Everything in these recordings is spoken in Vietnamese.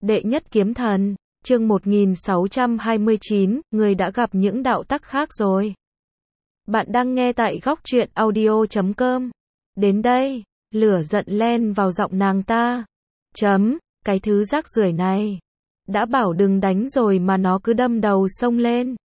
Đệ nhất kiếm thần, chương 1629, người đã gặp những đạo tắc khác rồi. Bạn đang nghe tại góc truyện audio.com. Đến đây, lửa giận len vào giọng nàng ta. Cái thứ rác rưởi này. Đã bảo đừng đánh rồi mà nó cứ đâm đầu xông lên.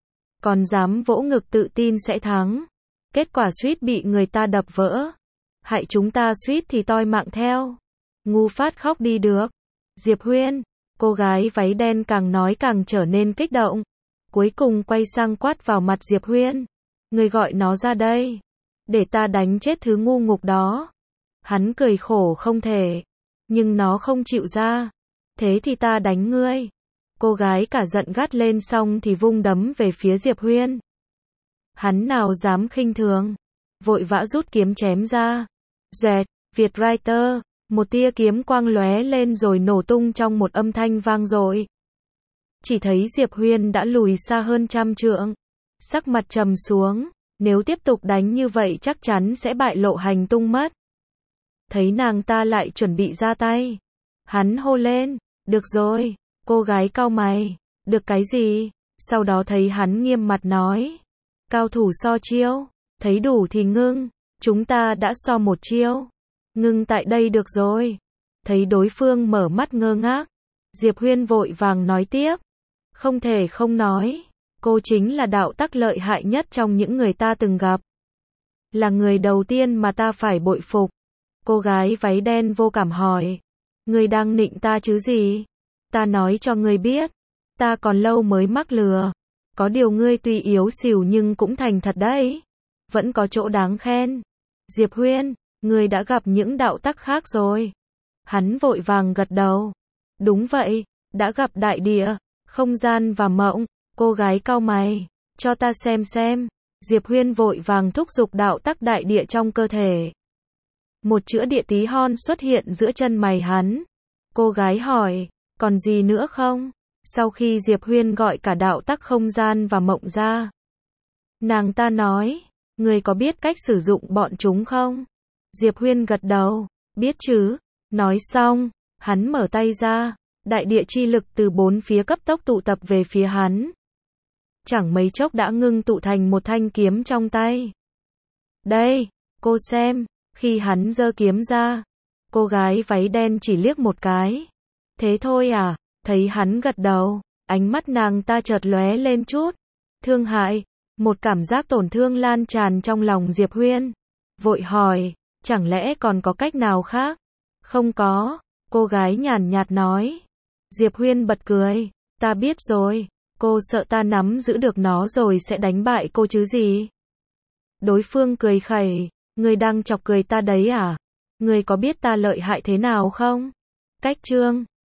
Còn dám vỗ ngực tự tin sẽ thắng. Kết quả suýt bị người ta đập vỡ. Hại chúng ta suýt thì toi mạng theo. Ngu phát khóc đi được. Diệp Huyên, cô gái váy đen càng nói càng trở nên kích động. Cuối cùng quay sang quát vào mặt Diệp Huyên. Người gọi nó ra đây. Để ta đánh chết thứ ngu ngục đó. Hắn cười khổ không thể. Nhưng nó không chịu ra. Thế thì ta đánh ngươi. Cô gái cả giận gắt lên xong thì vung đấm về phía Diệp Huyên. Hắn nào dám khinh thường. Vội vã rút kiếm chém ra. Dẹt, Việt Writer. Một tia kiếm quang lóe lên rồi nổ tung trong một âm thanh vang dội. Chỉ thấy Diệp Huyên đã lùi xa hơn 100 trượng. Sắc mặt trầm xuống. Nếu tiếp tục đánh như vậy chắc chắn sẽ bại lộ hành tung mất. Thấy nàng ta lại chuẩn bị ra tay. Hắn hô lên. Được rồi. Cô gái cau mày. Được cái gì? Sau đó thấy hắn nghiêm mặt nói. Cao thủ so chiêu. Thấy đủ thì ngưng. Chúng ta đã so một chiêu. Ngưng tại đây được rồi. Thấy đối phương mở mắt ngơ ngác. Diệp Huyên vội vàng nói tiếp. Không thể không nói. Cô chính là đạo tắc lợi hại nhất trong những người ta từng gặp. Là người đầu tiên mà ta phải bội phục. Cô gái váy đen vô cảm hỏi. Ngươi đang nịnh ta chứ gì? Ta nói cho ngươi biết. Ta còn lâu mới mắc lừa. Có điều ngươi tuy yếu xìu nhưng cũng thành thật đấy. Vẫn có chỗ đáng khen. Diệp Huyên, ngươi đã gặp những đạo tắc khác rồi. Hắn vội vàng gật đầu. Đúng vậy, đã gặp đại địa, không gian và mộng. Cô gái cau mày. Cho ta xem. Diệp Huyên vội vàng thúc giục đạo tắc đại địa trong cơ thể. Một chữ địa tí hon xuất hiện giữa chân mày hắn. Cô gái hỏi, còn gì nữa không? Sau khi Diệp Huyên gọi cả đạo tắc không gian và mộng ra. Nàng ta nói, ngươi có biết cách sử dụng bọn chúng không? Diệp Huyên gật đầu, biết chứ. Nói xong, hắn mở tay ra. Đại địa chi lực từ bốn phía cấp tốc tụ tập về phía hắn. Chẳng mấy chốc đã ngưng tụ thành một thanh kiếm trong tay. Đây, cô xem. Khi hắn giơ kiếm ra, cô gái váy đen chỉ liếc một cái. Thế thôi à? Thấy hắn gật đầu, ánh mắt nàng ta chợt lóe lên chút thương hại. Một cảm giác tổn thương lan tràn trong lòng Diệp Huyên. Vội hỏi, chẳng lẽ còn có cách nào khác? Không có, cô gái nhàn nhạt nói. Diệp Huyên bật cười, ta biết rồi, cô sợ ta nắm giữ được nó rồi sẽ đánh bại cô chứ gì? Đối phương cười khẩy, ngươi đang chọc cười ta đấy à? Ngươi có biết ta lợi hại thế nào không? Cách chương